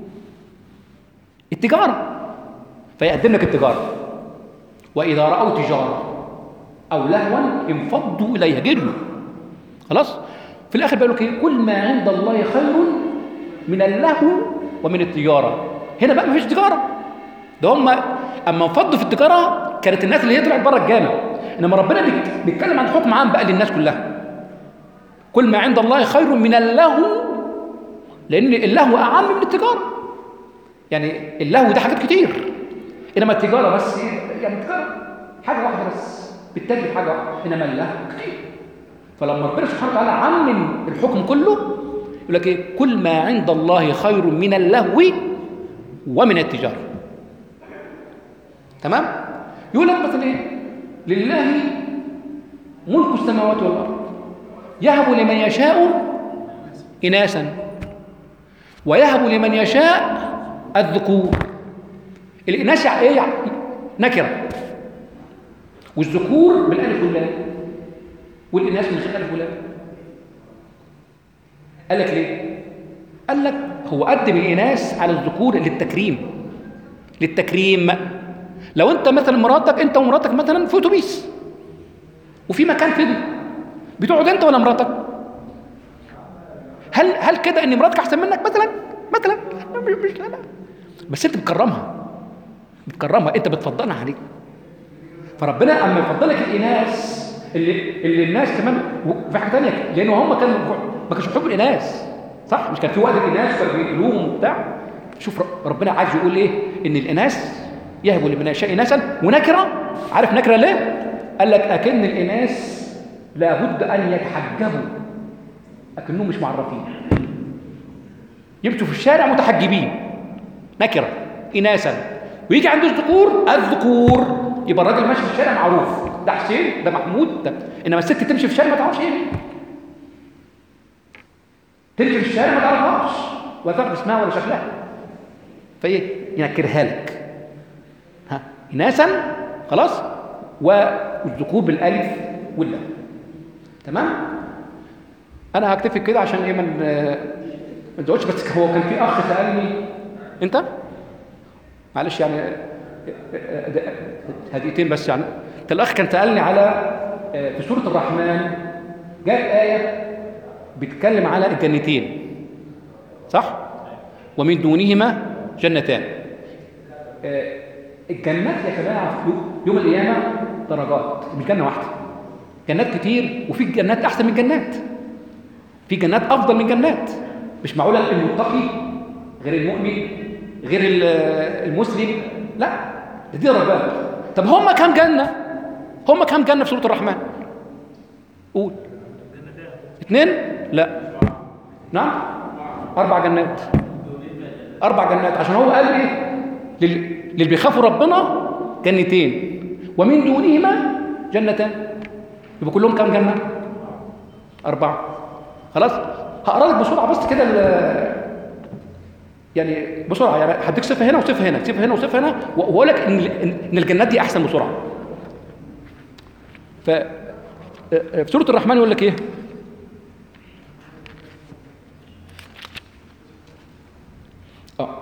A: التجاره، فيقدم لك التجاره. واذا راوا تجاره او لهوا انفضوا اليها، جروا خلاص. في الاخر بيقول لك ايه؟ كل ما عند الله خير من اللهو ومن التجاره. هنا بقى مفيش تجاره، ده هم اما انفضوا في التجاره كانت الناس اللي هي طلعت بره الجامع، انما ربنا بيتكلم عن حكم عام بقى للناس كلها. كل ما عند الله خير من اللهو، لان اللهو اعم من التجاره. يعني اللهو ده حاجات كتير، انما التجاره بس يعني التجاره حاجه واحده بس، بالتالي حاجه واحده، انما اللهو كتير. فلما ربنا سبحانه وتعالى عمم الحكم كله يقول لك ايه؟ كل ما عند الله خير من اللهو ومن التجاره. تمام؟ يقول لك مثلا ايه؟ لله ملك السماوات والارض يهب لمن يشاء اناثا ويهب لمن يشاء الذكور. الاناث ايه؟ نكره، والذكور بالالف واللام، والاناث من غير الف واللام. قال لك ليه؟ قال لك هو قدم الاناث على الذكور للتكريم، للتكريم. لو انت مثلا مراتك، انت ومراتك مثلا في اتوبيس وفي مكان فضي، بتقعد انت ولا مراتك؟ هل هل كده ان مراتك احسن منك مثلا؟ مثلا مش لا لا، بس انت بتكرمها، بتكرمها، انت بتفضلها عليك. فربنا اما يفضلك الاناث اللي اللي الناس كمان في حاجه ثانيه، لان هم كانوا ما كانوش بيحبوا الاناث، صح؟ مش كان في وقت الاناث كانوا بيقتلوهم وبتاع. شوف ربنا عايز يقول ايه؟ ان الاناث يهبوا لمن يشاء اناثا ونكره. عارف نكره ليه؟ قال لك اكن الاناث لابد ان يتحجبوا، اكنهم مش معرفين، يمشوا في الشارع متحجبين، نكره اناثا. ويجي عند الذكور الذكور، يبقى الراجل ماشي في الشارع معروف ده حسين ده محمود ده. انما الست تمشي في الشارع ما تعرفش ايه دي. تمشي في الشارع ما تعرفهاش ولا تعرف اسمها ولا شكلها، فايه ينكرها لك. ها اناثا خلاص، والذكور بالالف واللام. تمام. انا هكتفي كده عشان ايه من ما تزودش. بس هو كان في اخ سالني انت معلش يعني هديتين بس يعني. الاخ كان سالني على في سوره الرحمن جاءت ايه بتتكلم على الجنتين صح، ومن دونهما جنتان. الجنات يا جماعه يوم القيامه درجات، مش جنه واحده، جنات كتير، وفي جنات احسن من جنات، في جنات افضل من جنات. مش معقوله المتقي غير المؤمن غير المسلم، لا دي درجات. طب هم كام جنه؟ هم كام جنه في سوره الرحمن؟ قول. اثنين؟ لا. نعم اربع جنات. اربع جنات عشان هو قال ايه للي بيخافوا ربنا جنتين ومن دونهما جنتان، يبقى كلهم كام جنه؟ اربعه. خلاص هقرا لك بسرعه بس كده يعني بسرعه، يعني هديك صفه هنا وصفه هنا، صفه هنا وصفه هنا، واقول لك ان ان الجنات دي احسن بسرعه. ف في سوره الرحمن يقول لك ايه؟ اه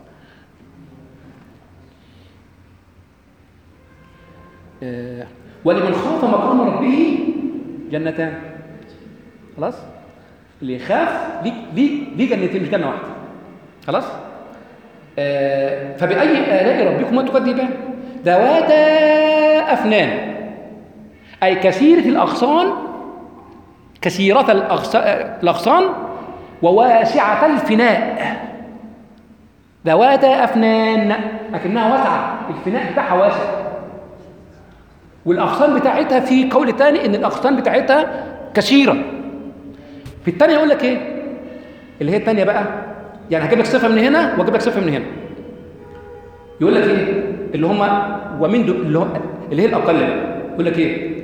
A: آه. ولمن خاف مقام ربه جنتان. خلاص اللي يخاف ليه ليه ليه جنتين مش جنه واحده. خلاص آه. فبأي آلاء ربكما تكذبان؟ ذواتا أفنان، أي كثيرة الأغصان، كثيرة الأغصان وواسعة الفناء. ذواتا أفنان لكنها واسعة، الفناء بتاعها واسع، والأغصان بتاعتها في قول تاني إن الأغصان بتاعتها كثيرة. في الثانية يقول لك إيه؟ اللي هي الثانية بقى، يعني هجيب لك صفة من هنا وأجيب لك صفة من هنا. يقول لك إيه؟ اللي هم ومن اللي هم اللي هي الأقل يقول لك إيه؟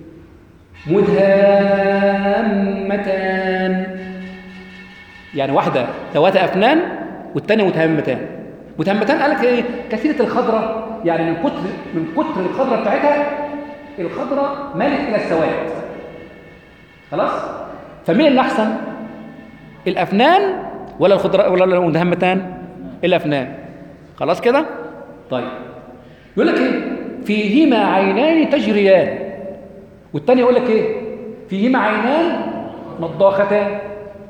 A: مدهامتان، يعني واحدة ذوات أفنان والثانية متهمتان. متهمتان قال لك إيه؟ كثيرة الخضرة، يعني من كتر من كتر الخضرة بتاعتها الخضرة مالت إلى السواد. خلاص؟ فمين اللي أحسن؟ الأفنان ولا الخضرة ولا المتهمتان؟ الأفنان. خلاص كده؟ طيب يقول لك إيه؟ فيهما عينان تجريان، والثاني يقول لك إيه؟ فيهما عينان نضاختان.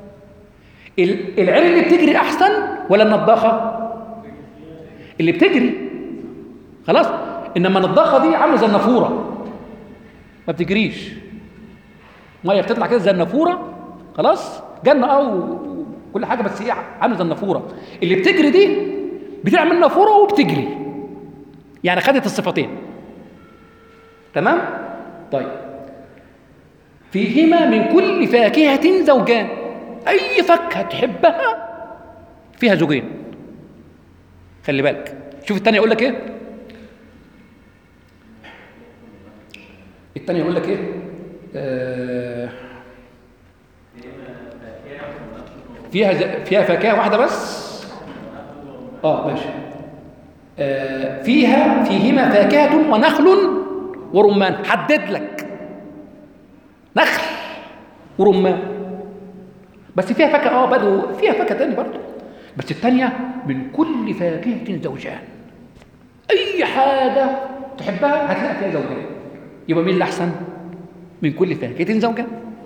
A: العين اللي بتجري أحسن ولا النضاخة؟ اللي بتجري. خلاص؟ إنما النضاخة دي عاملة زي النافورة ما بتجريش، ميه بتطلع كده زي النافورة. خلاص؟ جنة أو كل حاجة بس هي عاملة زي النافورة. اللي بتجري دي بتعمل نافورة وبتجري، يعني خدت الصفتين. تمام؟ طيب فيهما من كل فاكهة زوجان، أي فاكهة تحبها فيها زوجين. خلي بالك، شوف الثانية يقول لك إيه؟ الثانية يقول لك إيه؟ آه فيها ز... فيها فاكهة واحدة بس. آه ماشي. آه فيها فيهما فاكهة ونخل ورمان. حدد لك نخل ورمان، بس فيها فاكهة اه بدو فيها فاكهة تاني برضه، بس الثانية من كل فاكهة زوجان، أي حاجة تحبها هتلاقي فيها زوجان. يبقى مين اللي أحسن؟ من كل فاكهة زوجان.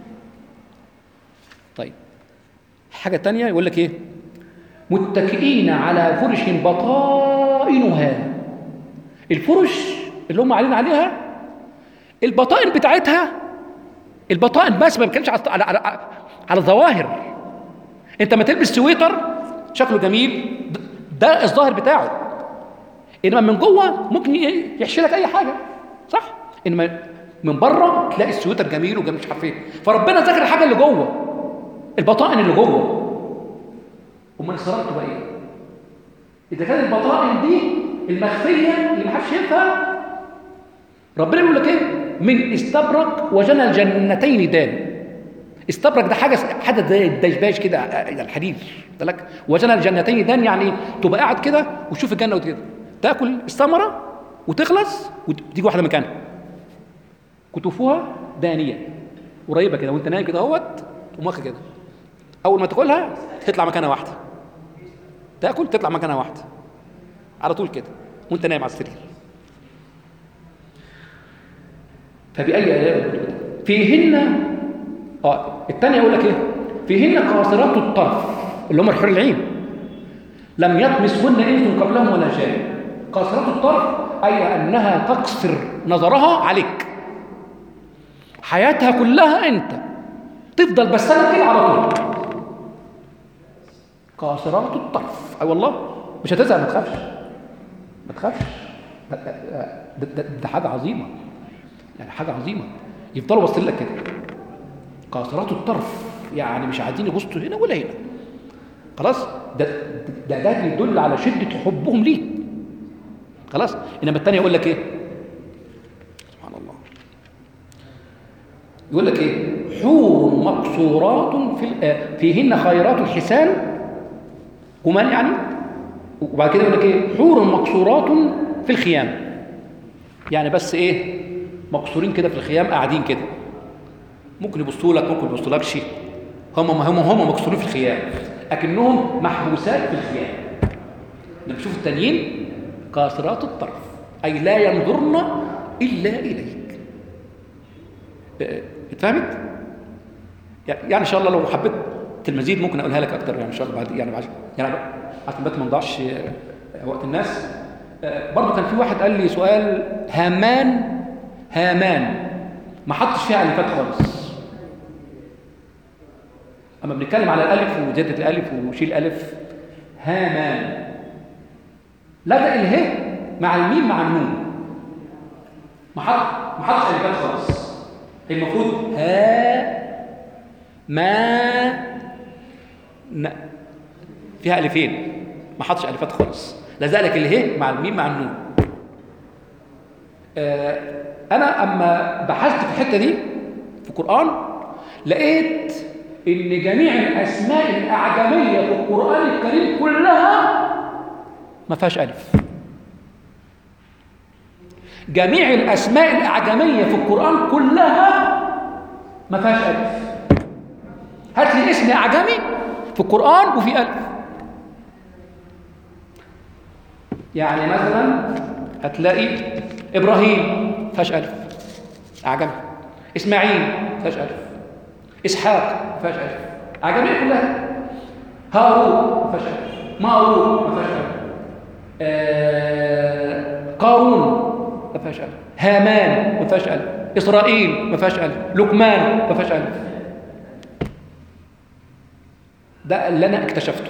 A: طيب حاجة تانية يقول لك إيه؟ متكئين على فرش بطائنها. الفرش اللي هم قاعدين عليها البطائن بتاعتها، البطائن بس ما بنتكلمش على على على, على الظواهر. انت ما تلبس سويتر شكله جميل ده الظاهر بتاعه، انما من جوه ممكن يحشي لك اي حاجه صح، انما من بره تلاقي السويتر جميل وجميل مش عارف ايه. فربنا ذكر الحاجه اللي جوه، البطائن اللي جوه. امال الصراط تبقى ايه؟ اذا كانت البطائن دي المخفيه اللي ما حدش شايفها، ربنا بيقول لك ايه؟ من استبرق وجنى الجنتين دان. استبرق ده حاجه حاجه زي الدشباش كده، الحديد لك. وجنى الجنتين دان يعني تبقى قاعد كده وتشوف الجنه وكده، تاكل الثمره وتخلص وتيجي واحده مكانها، كتوفها دانيه قريبه كده، وانت نايم كده اهوت تقوم واخد كده، اول ما تاكلها تطلع مكانها واحده، تاكل تطلع مكانها واحده على طول كده وانت نايم على السرير. فبأي آلاء فيهن اه الثانيه يقول لك ايه؟ فيهن قاصرات الطرف اللي هم الحور العين، لم يطمسهن انس قبلهم ولا جان. قاصرات الطرف اي انها تقصر نظرها عليك، حياتها كلها انت تفضل بس كده على طول. قاصرات الطرف اي والله مش هتزهق، ما تخافش ما تخافش، ده, ده, ده, ده حاجه عظيمه، يعني حاجه عظيمه. يفضلوا باصين لك كده قاصرات الطرف، يعني مش عايزين يبصوا هنا ولا هنا خلاص. ده ده ده يدل على شده حبهم ليه خلاص. انما الثانيه يقول لك ايه؟ سبحان الله، يقول لك ايه؟ حور مقصورات في فيهن خيرات حسان جمال يعني. وبعد كده يقول لك ايه؟ حور مقصورات في الخيام، يعني بس ايه؟ مقصورين كده في الخيام قاعدين كده، ممكن يبصوا لك ممكن يبصوا لكش، هم هم هم مقصورين في الخيام لكنهم محبوسات في الخيام. لما تشوف التانيين قاصرات الطرف اي لا ينظرن الا اليك. اتفهمت؟ يعني ان شاء الله لو حبيت المزيد ممكن اقولها لك اكتر يعني ان شاء الله بعد يعني بعد يعني عشان ما نضيعش وقت الناس. برضه كان في واحد قال لي سؤال، هامان هامان ما حطش فيها الفات خالص. اما بنتكلم على الالف وزياده الالف وشيل الف، هامان لدى اله مع الميم مع النون، ما حط ما حطش الفات خالص. المفروض ها ما ن... فيها الفين، ما حطش الفات خالص، لذلك اله مع الميم مع النون. آه انا اما بحثت في الحته دي في القران لقيت ان جميع الاسماء الاعجميه في القران الكريم كلها ما فيهاش الف. جميع الاسماء الاعجميه في القران كلها ما فيهاش الف. هات لي اسم اعجمي في القران وفي الف. يعني مثلا هتلاقي ابراهيم ما فيهاش الف اعجمي، اسماعيل ما فيهاش الف، اسحاق ما فيهاش الف اعجميه كلها، هارون ما فيهاش الف، مارون ما فيهاش الف، آه... قارون ما فيهاش الف، هامان ما فيهاش الف، اسرائيل ما فيهاش الف، لقمان ما فيهاش الف. ده اللي انا اكتشفته.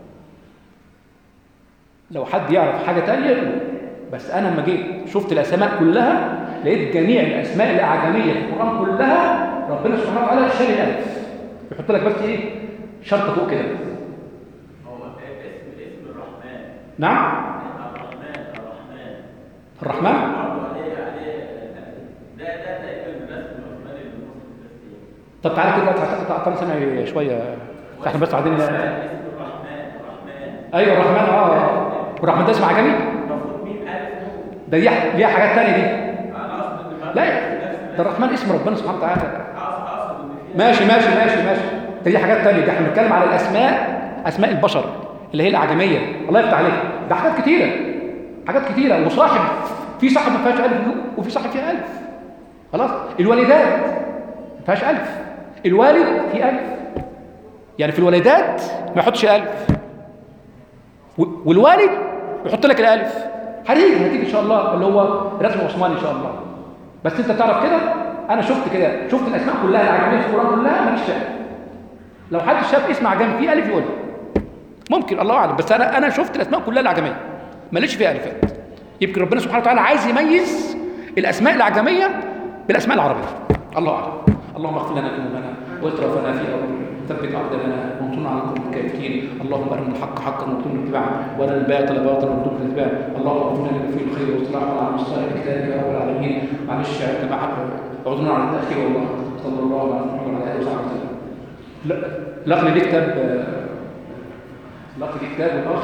A: لو حد يعرف حاجه تانية بس انا لما جيت شفت الاسماء كلها لقيت جميع الاسماء الاعجميه في القران كلها ربنا سبحانه وتعالى شال الالف، يحط لك بس ايه شرطه فوق كده.
C: هو اسم اسم الرحمن.
A: نعم
C: الرحمن الرحمن
A: الرحمن
C: برضه عليه عليه ده ده تقريبا من اسم الرحمن اللي المسلم بس ايه.
A: طب تعالى كده تعطينا سمعي شويه احنا بس قاعدين.
C: اسم الرحمن الرحمن
A: ايوه الرحمن اه والرحمن ده اسم عجمي.
C: المفروض مين الف
A: ده ليها ليها حاجات ثانيه دي.
C: انا اقصد ان
A: لا ده الرحمن اسم ربنا سبحانه وتعالى.
C: اقصد ان في
A: ماشي ماشي ماشي ماشي ده دي حاجات ثانيه. ده احنا بنتكلم على الاسماء، اسماء البشر اللي هي الاعجميه. الله يفتح عليك، ده حاجات كتيره حاجات كتيره. وصاحب في صاحب ما فيهاش الف وفي صاحب فيها الف خلاص. الوالدات ما فيهاش الف، الوالد فيه الف، يعني في الوالدات ما يحطش الف، والوالد يحط لك الالف. هتيجي هتيجي ان شاء الله اللي هو رسم عثماني ان شاء الله. بس انت تعرف كده، انا شفت كده شفت الاسماء كلها الاعجميه في القران كلها ماليش فيها. لو حد شاف اسم عجمي فيه الف يقول ممكن، الله اعلم. بس انا انا شفت الاسماء كلها الاعجميه ماليش فيها الفات. يمكن ربنا سبحانه وتعالى عايز يميز الاسماء الاعجميه بالاسماء العربيه، الله اعلم. اللهم اغفر لنا ذنوبنا واسرافنا في امرنا ثبت اقدامنا وانصرنا على القوم الكافرين. اللهم ارنا الحق حقا وارزقنا اتباعه وارنا الباطل باطلا وارزقنا اتباعه. اللهم اغفر لنا فيه الخير والصلاح على مصالح كتابك يا رب العالمين. معلش يا جماعه اعذرنا على التاخير والله. صلى الله على محمد وعلى اله وصحبه وسلم. لا لقي لي كتاب لقي لي كتاب الاخ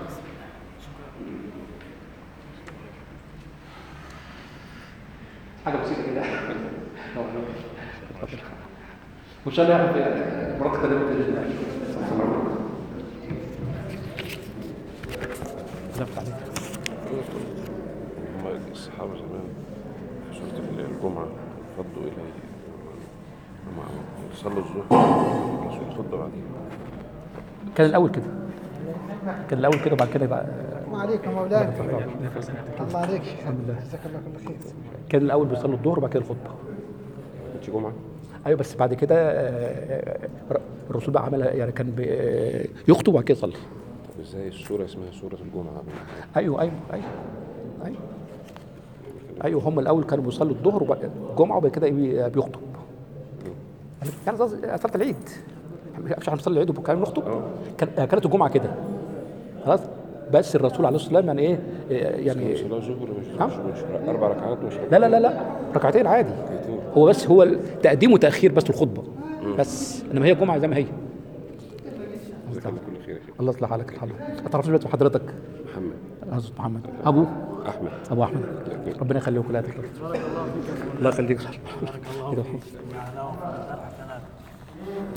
A: حاجه بسيطه كده وان شاء الله يعرف مرات كده
E: هم الصحابة زمان في سورة الجمعة فضوا إلى هم صلوا الظهر الرسول اتفضل بعدين.
A: كان الأول كده كان الأول كده وبعد كده يبقى
F: الله عليك يا مولانا. الله عليك. الحمد لله. جزاك الله كل خير.
A: كان الأول بيصلوا الظهر وبعد كده الخطبة.
E: كانت جمعة؟
A: أيوة بس بعد كده الرسول بقى عملها يعني كان يخطب وبعد كده يصلي.
E: طب ازاي السورة اسمها سورة الجمعة؟
A: أيوة أيوة أيوة أيوة أيوة هم الأول كانوا بيصلوا الظهر وبعد الجمعة وبعد كده بيخطب. يعني صلاة العيد مش احنا بنصلي العيد وكان نخطب كانت الجمعة كده خلاص. بس الرسول عليه الصلاه والسلام يعني ايه يعني
E: صلاة الظهر مش مش اربع ركعات مش
A: لا لا لا لا ركعتين عادي. هو بس هو تقديم وتاخير بس الخطبه بس انما هي الجمعه زي ما هي. الله يصلح حالك. الحمد لله. اتعرفت بيت حضرتك؟
E: محمد.
A: حضرتك محمد. ابو
E: احمد.
A: ابو احمد ربنا يخليك ولا تكرر. الله يخليك.